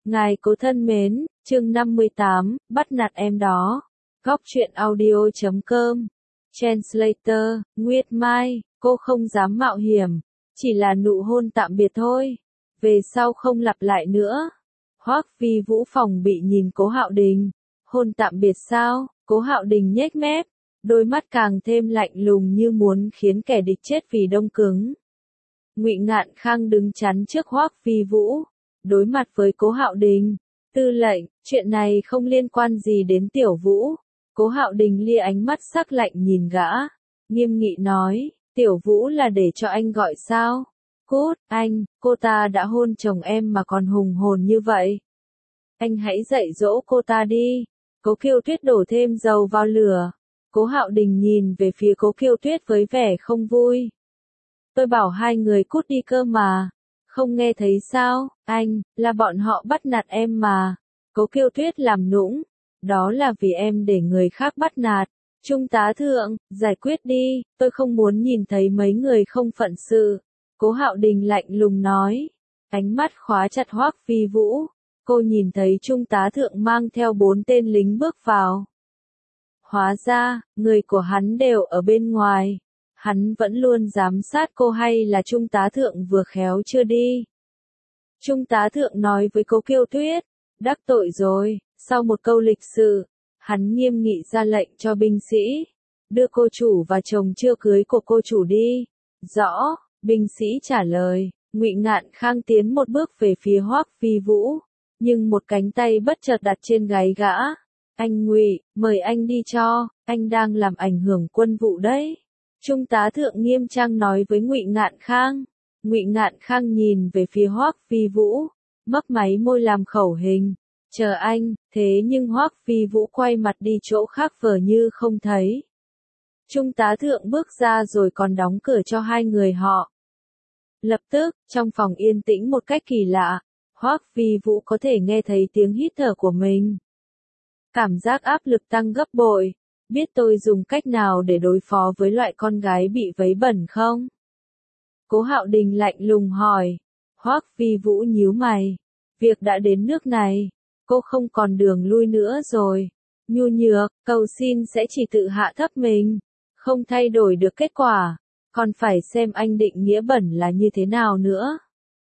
Ngài cố thân mến, chương 58, bắt nạt em đó. Góc truyện audio.com. Translator, Nguyệt Mai, cô không dám mạo hiểm. Chỉ là nụ hôn tạm biệt thôi. Về sau không lặp lại nữa. Hoắc Vi Vũ phòng bị nhìn Cố Hạo Đình. Hôn tạm biệt sao? Cố Hạo Đình nhếch mép. Đôi mắt càng thêm lạnh lùng như muốn khiến kẻ địch chết vì đông cứng. Ngụy Ngạn Khang đứng chắn trước Hoắc Vi Vũ. Đối mặt với Cố Hạo Đình. Tư lệnh, chuyện này không liên quan gì đến Tiểu Vũ. Cố Hạo Đình lia ánh mắt sắc lạnh nhìn gã. Nghiêm nghị nói, Tiểu Vũ là để cho anh gọi sao? Cút, anh, cô ta đã hôn chồng em mà còn hùng hồn như vậy. Anh hãy dạy dỗ cô ta đi. Cố Kiêu Tuyết đổ thêm dầu vào lửa. Cố Hạo Đình nhìn về phía Cố Kiêu Tuyết với vẻ không vui. Tôi bảo hai người cút đi cơ mà. Không nghe thấy sao, anh, là bọn họ bắt nạt em mà. Cố Kiêu Tuyết làm nũng. Đó là vì em để người khác bắt nạt. Trung tá thượng, giải quyết đi, tôi không muốn nhìn thấy mấy người không phận sự. Cố Hạo Đình lạnh lùng nói. Ánh mắt khóa chặt Hoắc Vi Vũ. Cô nhìn thấy Trung tá thượng mang theo 4 tên lính bước vào. Hóa ra, người của hắn đều ở bên ngoài. Hắn vẫn luôn giám sát cô hay là Trung tá thượng vừa khéo chưa đi. Trung tá thượng nói với Cố Kiêu Tuyết. Đắc tội rồi, sau một câu lịch sự, hắn nghiêm nghị ra lệnh cho binh sĩ. Đưa cô chủ và chồng chưa cưới của cô chủ đi. Rõ, binh sĩ trả lời. Ngụy Ngạn Khang tiến một bước về phía Hoắc Vi Vũ. Nhưng một cánh tay bất chợt đặt trên gáy gã. Anh Ngụy, mời anh đi cho, anh đang làm ảnh hưởng quân vụ đấy. Trung tá thượng nghiêm trang nói với Ngụy Ngạn Khang. Ngụy Ngạn Khang nhìn về phía Hoắc Vi Vũ, mấp máy môi làm khẩu hình. Chờ anh, thế nhưng Hoắc Vi Vũ quay mặt đi chỗ khác vờ như không thấy. Trung tá thượng bước ra rồi còn đóng cửa cho hai người họ. Lập tức, trong phòng yên tĩnh một cách kỳ lạ, Hoắc Vi Vũ có thể nghe thấy tiếng hít thở của mình. Cảm giác áp lực tăng gấp bội. Biết tôi dùng cách nào để đối phó với loại con gái bị vấy bẩn không? Cố Hạo Đình lạnh lùng hỏi. Hoắc Vi Vũ nhíu mày. Việc đã đến nước này, cô không còn đường lui nữa rồi. Nhu nhược, cầu xin sẽ chỉ tự hạ thấp mình, không thay đổi được kết quả, còn phải xem anh định nghĩa bẩn là như thế nào nữa.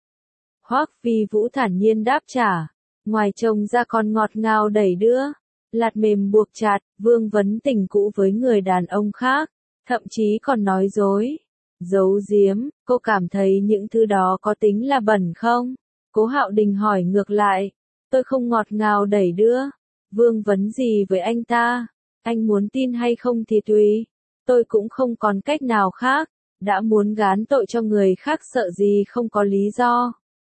Hoắc Vi Vũ thản nhiên đáp trả. Ngoài trông ra còn ngọt ngào đẩy đưa. Lạt mềm buộc chặt, vương vấn tình cũ với người đàn ông khác, thậm chí còn nói dối, giấu giếm. Cô cảm thấy những thứ đó có tính là bẩn không? Cố Hạo Đình hỏi ngược lại. Tôi không ngọt ngào đẩy đưa, vương vấn gì với anh ta, anh muốn tin hay không thì tùy, tôi cũng không còn cách nào khác, đã muốn gán tội cho người khác sợ gì không có lý do.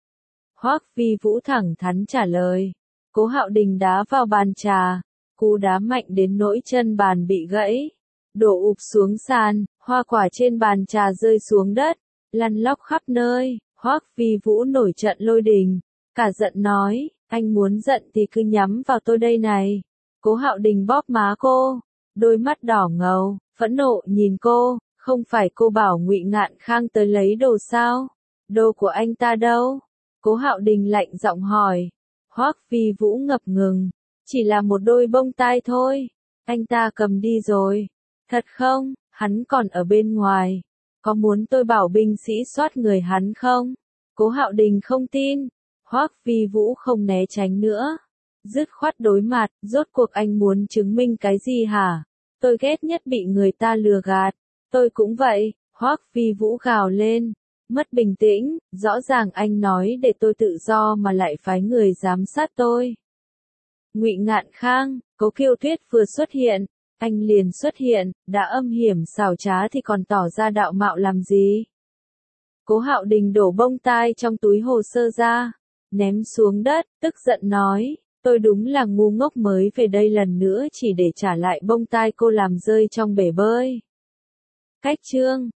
Hoắc Vi Vũ thẳng thắn trả lời. Cố Hạo Đình đá vào bàn trà. Cú đá mạnh đến nỗi chân bàn bị gãy, đổ ụp xuống sàn, hoa quả trên bàn trà rơi xuống đất, lăn lóc khắp nơi. Hoắc Vi Vũ nổi trận lôi đình, cả giận nói, anh muốn giận thì cứ nhắm vào tôi đây này. Cố Hạo Đình bóp má cô, đôi mắt đỏ ngầu, phẫn nộ nhìn cô, không phải cô bảo Ngụy Ngạn Khang tới lấy đồ sao? Đồ của anh ta đâu? Cố Hạo Đình lạnh giọng hỏi. Hoắc Vi Vũ ngập ngừng. Chỉ là một đôi bông tai thôi. Anh ta cầm đi rồi. Thật không? Hắn còn ở bên ngoài. Có muốn tôi bảo binh sĩ soát người hắn không? Cố Hạo Đình không tin. Hoắc Vi Vũ không né tránh nữa. Dứt khoát đối mặt, rốt cuộc anh muốn chứng minh cái gì hả? Tôi ghét nhất bị người ta lừa gạt. Tôi cũng vậy. Hoắc Vi Vũ gào lên. Mất bình tĩnh, rõ ràng anh nói để tôi tự do mà lại phái người giám sát tôi. Ngụy Ngạn Khang, Cố Kiêu Tuyết vừa xuất hiện, anh liền xuất hiện, đã âm hiểm xảo trá thì còn tỏ ra đạo mạo làm gì? Cố Hạo Đình đổ bông tai trong túi hồ sơ ra, ném xuống đất, tức giận nói, tôi đúng là ngu ngốc mới về đây lần nữa chỉ để trả lại bông tai cô làm rơi trong bể bơi. Cách chương